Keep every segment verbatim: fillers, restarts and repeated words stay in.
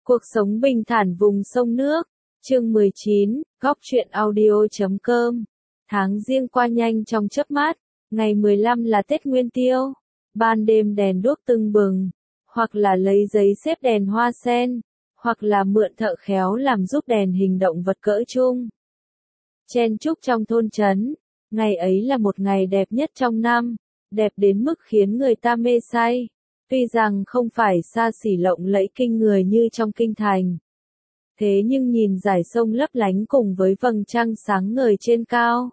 Cuộc sống bình thản vùng sông nước. Chương mười chín, góc truyện audio chấm com. Tháng giêng qua nhanh trong chớp mắt, ngày mười lăm là Tết Nguyên Tiêu. Ban đêm đèn đuốc tưng bừng, hoặc là lấy giấy xếp đèn hoa sen, hoặc là mượn thợ khéo làm giúp đèn hình động vật cỡ chung. Chen chúc trong thôn trấn, ngày ấy là một ngày đẹp nhất trong năm, đẹp đến mức khiến người ta mê say. Tuy rằng không phải xa xỉ lộng lẫy kinh người như trong kinh thành. Thế nhưng nhìn dải sông lấp lánh cùng với vầng trăng sáng ngời trên cao.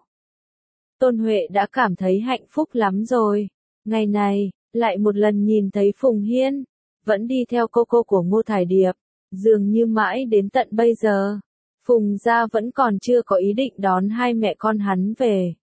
Tôn Huệ đã cảm thấy hạnh phúc lắm rồi. Ngày này, lại một lần nhìn thấy Phùng Hiên, vẫn đi theo cô cô của Ngô Thải Điệp, dường như mãi đến tận bây giờ. Phùng gia vẫn còn chưa có ý định đón hai mẹ con hắn về.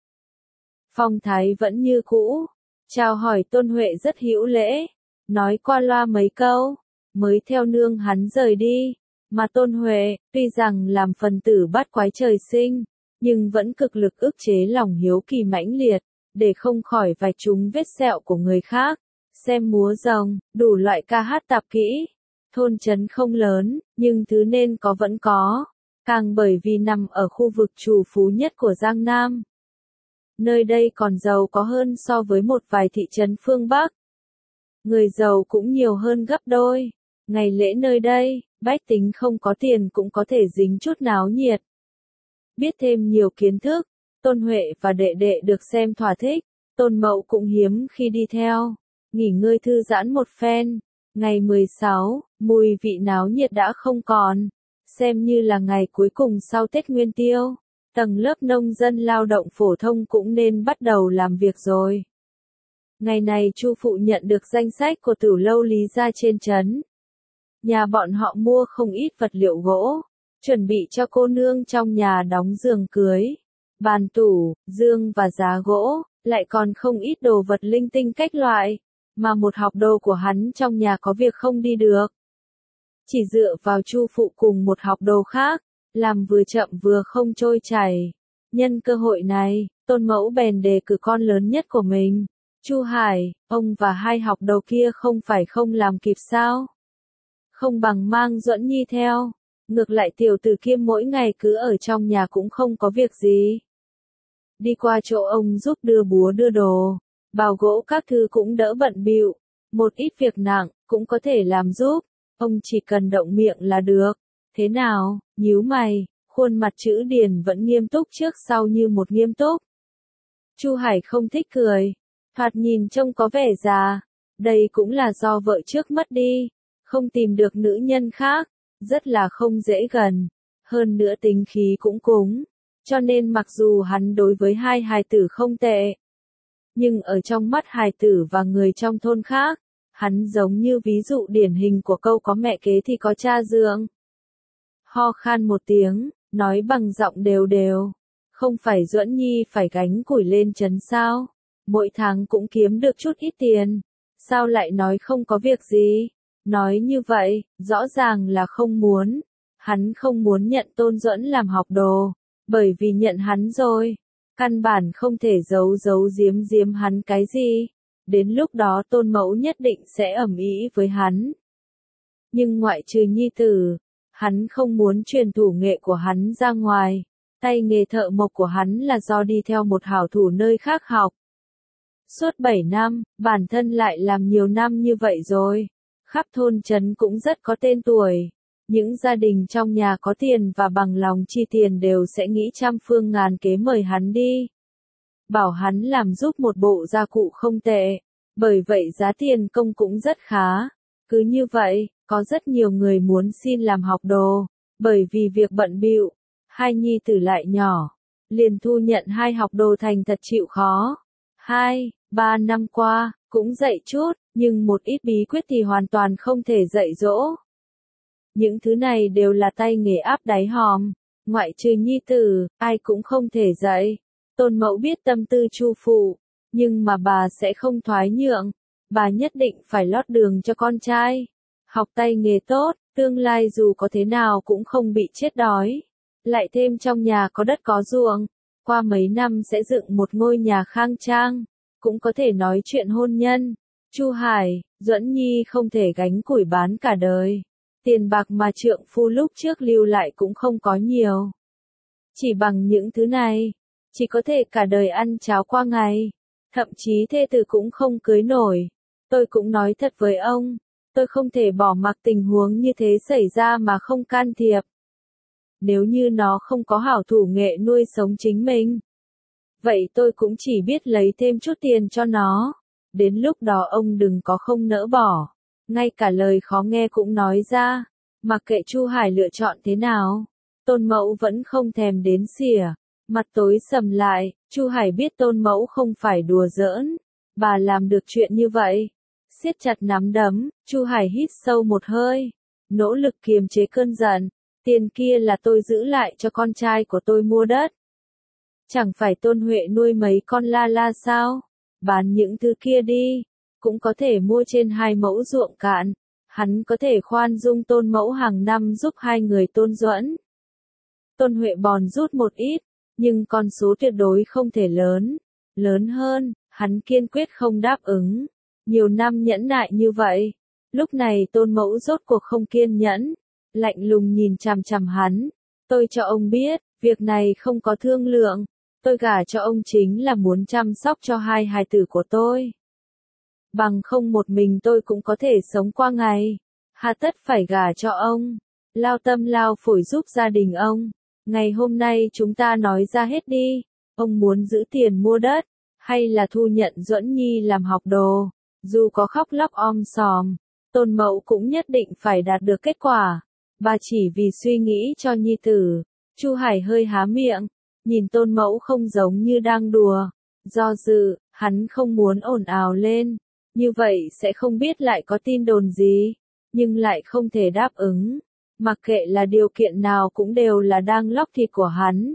Phong thái vẫn như cũ, chào hỏi Tôn Huệ rất hữu lễ. Nói qua loa mấy câu, mới theo nương hắn rời đi, mà Tôn Huệ, tuy rằng làm phần tử bát quái trời sinh, nhưng vẫn cực lực ức chế lòng hiếu kỳ mãnh liệt, để không khỏi vạch trúng vết sẹo của người khác, xem múa rồng, đủ loại ca hát tạp kỹ. Thôn trấn không lớn, nhưng thứ nên có vẫn có, càng bởi vì nằm ở khu vực trù phú nhất của Giang Nam. Nơi đây còn giàu có hơn so với một vài thị trấn phương Bắc. Người giàu cũng nhiều hơn gấp đôi. Ngày lễ nơi đây, bách tính không có tiền cũng có thể dính chút náo nhiệt. Biết thêm nhiều kiến thức, Tôn Huệ và đệ đệ được xem thỏa thích. Tôn Mậu cũng hiếm khi đi theo. Nghỉ ngơi thư giãn một phen. Ngày mười sáu, mùi vị náo nhiệt đã không còn. Xem như là ngày cuối cùng sau Tết Nguyên Tiêu. Tầng lớp nông dân lao động phổ thông cũng nên bắt đầu làm việc rồi. Ngày này Chu phụ nhận được danh sách của Tử lâu Lý gia trên trấn. Nhà bọn họ mua không ít vật liệu gỗ, chuẩn bị cho cô nương trong nhà đóng giường cưới, bàn tủ, giường và giá gỗ, lại còn không ít đồ vật linh tinh cách loại, mà một học đồ của hắn trong nhà có việc không đi được. Chỉ dựa vào Chu phụ cùng một học đồ khác, làm vừa chậm vừa không trôi chảy. Nhân cơ hội này, Tôn Mẫu bèn đề cử con lớn nhất của mình, Chu Hải, ông và hai học đầu kia không phải không làm kịp sao? Không bằng mang Duẫn Nhi theo, ngược lại tiểu tử kia mỗi ngày cứ ở trong nhà cũng không có việc gì. Đi qua chỗ ông giúp đưa búa đưa đồ, bào gỗ các thứ cũng đỡ bận bịu, một ít việc nặng cũng có thể làm giúp, ông chỉ cần động miệng là được. Thế nào? Nhíu mày, khuôn mặt chữ Điền vẫn nghiêm túc trước sau như một nghiêm túc. Chu Hải không thích cười. Thoạt nhìn trông có vẻ già, đây cũng là do vợ trước mất đi, không tìm được nữ nhân khác, rất là không dễ gần, hơn nữa tính khí cũng cúng, cho nên mặc dù hắn đối với hai hài tử không tệ, nhưng ở trong mắt hài tử và người trong thôn khác, hắn giống như ví dụ điển hình của câu có mẹ kế thì có cha dưỡng. Ho khan một tiếng, nói bằng giọng đều đều, không phải Duẫn Nhi phải gánh củi lên trấn sao? Mỗi tháng cũng kiếm được chút ít tiền, sao lại nói không có việc gì? Nói như vậy, rõ ràng là không muốn. Hắn không muốn nhận Tôn Duẫn làm học đồ, bởi vì nhận hắn rồi, căn bản không thể giấu giấu giếm giếm hắn cái gì. Đến lúc đó Tôn Mẫu nhất định sẽ ầm ĩ với hắn. Nhưng ngoại trừ nhi tử, hắn không muốn truyền thủ nghệ của hắn ra ngoài. Tay nghề thợ mộc của hắn là do đi theo một hảo thủ nơi khác học. Suốt bảy năm, bản thân lại làm nhiều năm như vậy rồi. Khắp thôn trấn cũng rất có tên tuổi. Những gia đình trong nhà có tiền và bằng lòng chi tiền đều sẽ nghĩ trăm phương ngàn kế mời hắn đi. Bảo hắn làm giúp một bộ gia cụ không tệ. Bởi vậy giá tiền công cũng rất khá. Cứ như vậy, có rất nhiều người muốn xin làm học đồ. Bởi vì việc bận bịu, hai nhi tử lại nhỏ. Liền thu nhận hai học đồ thành thật chịu khó. Hai, ba năm qua, cũng dạy chút, nhưng một ít bí quyết thì hoàn toàn không thể dạy dỗ. Những thứ này đều là tay nghề áp đáy hòm, ngoại trừ nhi tử, ai cũng không thể dạy. Tôn Mẫu biết tâm tư Chu phụ, nhưng mà bà sẽ không thoái nhượng, bà nhất định phải lót đường cho con trai. Học tay nghề tốt, tương lai dù có thế nào cũng không bị chết đói. Lại thêm trong nhà có đất có ruộng, qua mấy năm sẽ dựng một ngôi nhà khang trang, cũng có thể nói chuyện hôn nhân. Chu Hải, Duẫn Nhi không thể gánh củi bán cả đời. Tiền bạc mà trượng phu lúc trước lưu lại cũng không có nhiều. Chỉ bằng những thứ này, chỉ có thể cả đời ăn cháo qua ngày. Thậm chí thê tử cũng không cưới nổi. Tôi cũng nói thật với ông, tôi không thể bỏ mặc tình huống như thế xảy ra mà không can thiệp. Nếu như nó không có hảo thủ nghệ nuôi sống chính mình, vậy tôi cũng chỉ biết lấy thêm chút tiền cho nó. Đến lúc đó ông đừng có không nỡ bỏ. Ngay cả lời khó nghe cũng nói ra. Mặc kệ Chu Hải lựa chọn thế nào, Tôn Mẫu vẫn không thèm đến xỉa. Mặt tối sầm lại, Chu Hải biết Tôn Mẫu không phải đùa giỡn. Bà làm được chuyện như vậy. Siết chặt nắm đấm, Chu Hải hít sâu một hơi. Nỗ lực kiềm chế cơn giận. Tiền kia là tôi giữ lại cho con trai của tôi mua đất. Chẳng phải Tôn Huệ nuôi mấy con la la sao? Bán những thứ kia đi. Cũng có thể mua trên hai mẫu ruộng cạn. Hắn có thể khoan dung Tôn Mẫu hàng năm giúp hai người Tôn Duẫn. Tôn Huệ bòn rút một ít, nhưng con số tuyệt đối không thể lớn. Lớn hơn, hắn kiên quyết không đáp ứng. Nhiều năm nhẫn nại như vậy. Lúc này Tôn Mẫu rốt cuộc không kiên nhẫn. Lạnh lùng nhìn chằm chằm hắn. Tôi cho ông biết, việc này không có thương lượng. Tôi gả cho ông chính là muốn chăm sóc cho hai hài tử của tôi. Bằng không một mình tôi cũng có thể sống qua ngày. Hà tất phải gả cho ông. Lao tâm lao phổi giúp gia đình ông. Ngày hôm nay chúng ta nói ra hết đi. Ông muốn giữ tiền mua đất, hay là thu nhận Duẫn Nhi làm học đồ. Dù có khóc lóc om sòm, Tôn Mẫu cũng nhất định phải đạt được kết quả. Bà chỉ vì suy nghĩ cho nhi tử. Chu Hải hơi há miệng, nhìn Tôn Mẫu không giống như đang đùa. Do dự, hắn không muốn ồn ào lên. Như vậy sẽ không biết lại có tin đồn gì. Nhưng lại không thể đáp ứng. Mặc kệ là điều kiện nào cũng đều là đang lóc thịt của hắn.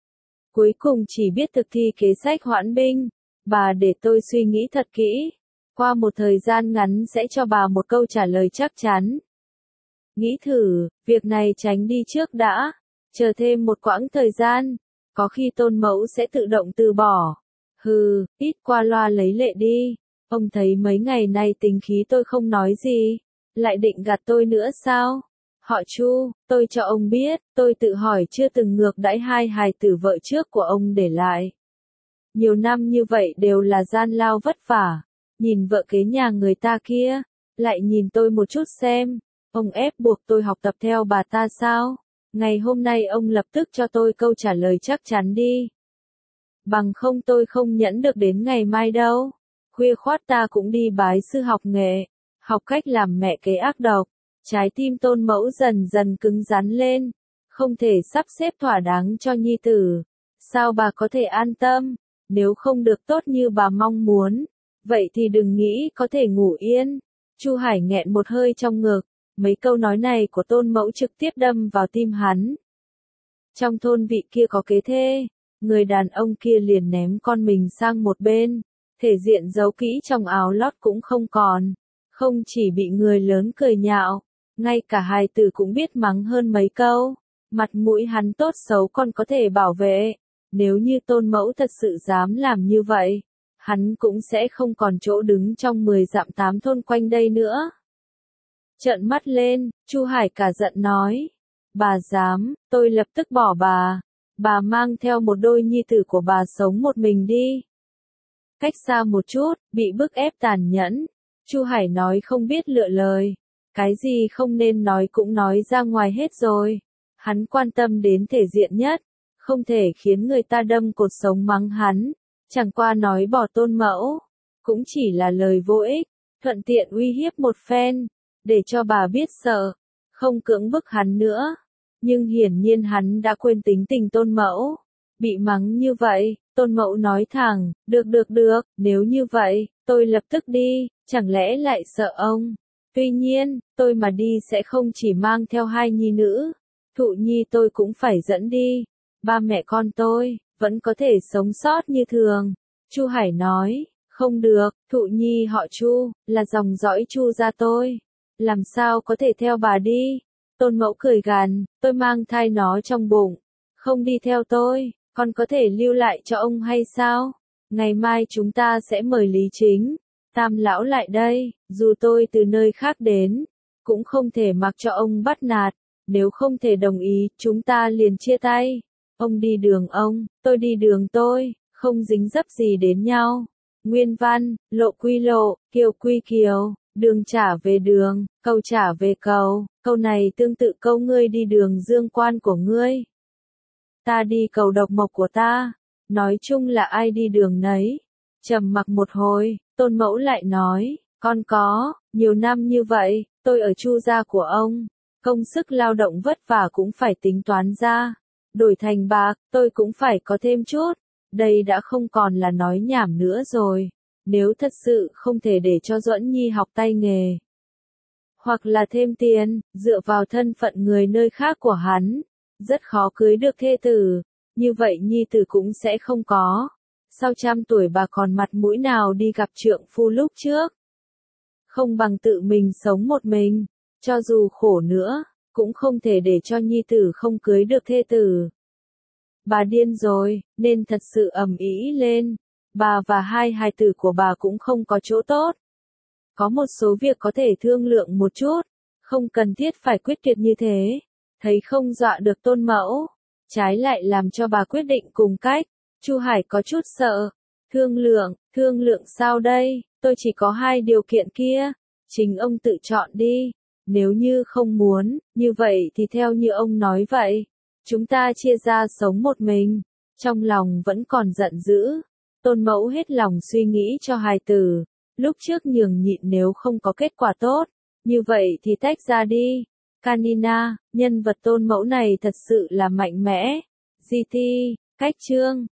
Cuối cùng chỉ biết thực thi kế sách hoãn binh. Bà để tôi suy nghĩ thật kỹ. Qua một thời gian ngắn sẽ cho bà một câu trả lời chắc chắn. Nghĩ thử, việc này tránh đi trước đã. Chờ thêm một quãng thời gian. Có khi Tôn Mẫu sẽ tự động từ bỏ. Hừ, ít qua loa lấy lệ đi. Ông thấy mấy ngày nay tính khí tôi không nói gì. Lại định gạt tôi nữa sao? Họ Chu, tôi cho ông biết, tôi tự hỏi chưa từng ngược đãi hai hài tử vợ trước của ông để lại. Nhiều năm như vậy đều là gian lao vất vả. Nhìn vợ kế nhà người ta kia, lại nhìn tôi một chút xem. Ông ép buộc tôi học tập theo bà ta sao? Ngày hôm nay ông lập tức cho tôi câu trả lời chắc chắn đi. Bằng không tôi không nhẫn được đến ngày mai đâu. Khuya khoát ta cũng đi bái sư học nghệ, học cách làm mẹ kế ác độc. Trái tim Tôn Mẫu dần dần cứng rắn lên, không thể sắp xếp thỏa đáng cho nhi tử. Sao bà có thể an tâm, nếu không được tốt như bà mong muốn, vậy thì đừng nghĩ có thể ngủ yên. Chu Hải nghẹn một hơi trong ngực, mấy câu nói này của Tôn Mẫu trực tiếp đâm vào tim hắn. Trong thôn vị kia có kế thê, người đàn ông kia liền ném con mình sang một bên, thể diện giấu kỹ trong áo lót cũng không còn, không chỉ bị người lớn cười nhạo, ngay cả hài tử cũng biết mắng hơn mấy câu. Mặt mũi hắn tốt xấu còn có thể bảo vệ, nếu như Tôn Mẫu thật sự dám làm như vậy, hắn cũng sẽ không còn chỗ đứng trong mười dặm tám thôn quanh đây nữa. Trợn mắt lên, Chu Hải cả giận nói, bà dám, tôi lập tức bỏ bà, bà mang theo một đôi nhi tử của bà sống một mình đi. Cách xa một chút, bị bức ép tàn nhẫn, Chu Hải nói không biết lựa lời, cái gì không nên nói cũng nói ra ngoài hết rồi. Hắn quan tâm đến thể diện nhất, không thể khiến người ta đâm cột sống mắng hắn, chẳng qua nói bỏ Tôn Mẫu, cũng chỉ là lời vô ích, thuận tiện uy hiếp một phen, để cho bà biết sợ, không cưỡng bức hắn nữa. Nhưng hiển nhiên hắn đã quên tính tình Tôn Mẫu, bị mắng như vậy, Tôn Mẫu nói thẳng, được được được, nếu như vậy, tôi lập tức đi, chẳng lẽ lại sợ ông. Tuy nhiên, tôi mà đi sẽ không chỉ mang theo hai nhi nữ. Thụ nhi tôi cũng phải dẫn đi. Ba mẹ con tôi, vẫn có thể sống sót như thường. Chu Hải nói, không được, Thụ nhi họ Chu, là dòng dõi Chu gia tôi. Làm sao có thể theo bà đi? Tôn Mẫu cười gằn, tôi mang thai nó trong bụng. Không đi theo tôi, con có thể lưu lại cho ông hay sao? Ngày mai chúng ta sẽ mời Lý Chính, Tam lão lại đây, dù tôi từ nơi khác đến, cũng không thể mặc cho ông bắt nạt, nếu không thể đồng ý, chúng ta liền chia tay. Ông đi đường ông, tôi đi đường tôi, không dính dấp gì đến nhau. Nguyên văn, lộ quy lộ, kiều quy kiều, đường trả về đường, cầu trả về cầu, câu này tương tự câu ngươi đi đường dương quan của ngươi. Ta đi cầu độc mộc của ta, nói chung là ai đi đường nấy. Trầm mặc một hồi, Tôn Mẫu lại nói, con có, nhiều năm như vậy, tôi ở Chu gia của ông, công sức lao động vất vả cũng phải tính toán ra, đổi thành bạc, tôi cũng phải có thêm chút, đây đã không còn là nói nhảm nữa rồi, nếu thật sự không thể để cho Duẫn Nhi học tay nghề, hoặc là thêm tiền, dựa vào thân phận người nơi khác của hắn, rất khó cưới được thê tử, như vậy Nhi tử cũng sẽ không có. Sau trăm tuổi bà còn mặt mũi nào đi gặp trượng phu lúc trước. Không bằng tự mình sống một mình, cho dù khổ nữa, cũng không thể để cho Nhi tử không cưới được thê tử. Bà điên rồi, nên thật sự ầm ĩ lên, bà và hai hài tử của bà cũng không có chỗ tốt. Có một số việc có thể thương lượng một chút, không cần thiết phải quyết tuyệt như thế, thấy không dọa được Tôn Mẫu, trái lại làm cho bà quyết định cùng cách. Chu Hải có chút sợ, thương lượng, thương lượng sao đây, tôi chỉ có hai điều kiện kia, chính ông tự chọn đi, nếu như không muốn, như vậy thì theo như ông nói vậy, chúng ta chia ra sống một mình, trong lòng vẫn còn giận dữ, Tôn Mẫu hết lòng suy nghĩ cho hài tử, lúc trước nhường nhịn nếu không có kết quả tốt, như vậy thì tách ra đi, Canina, nhân vật Tôn Mẫu này thật sự là mạnh mẽ, giê tê, cách chương.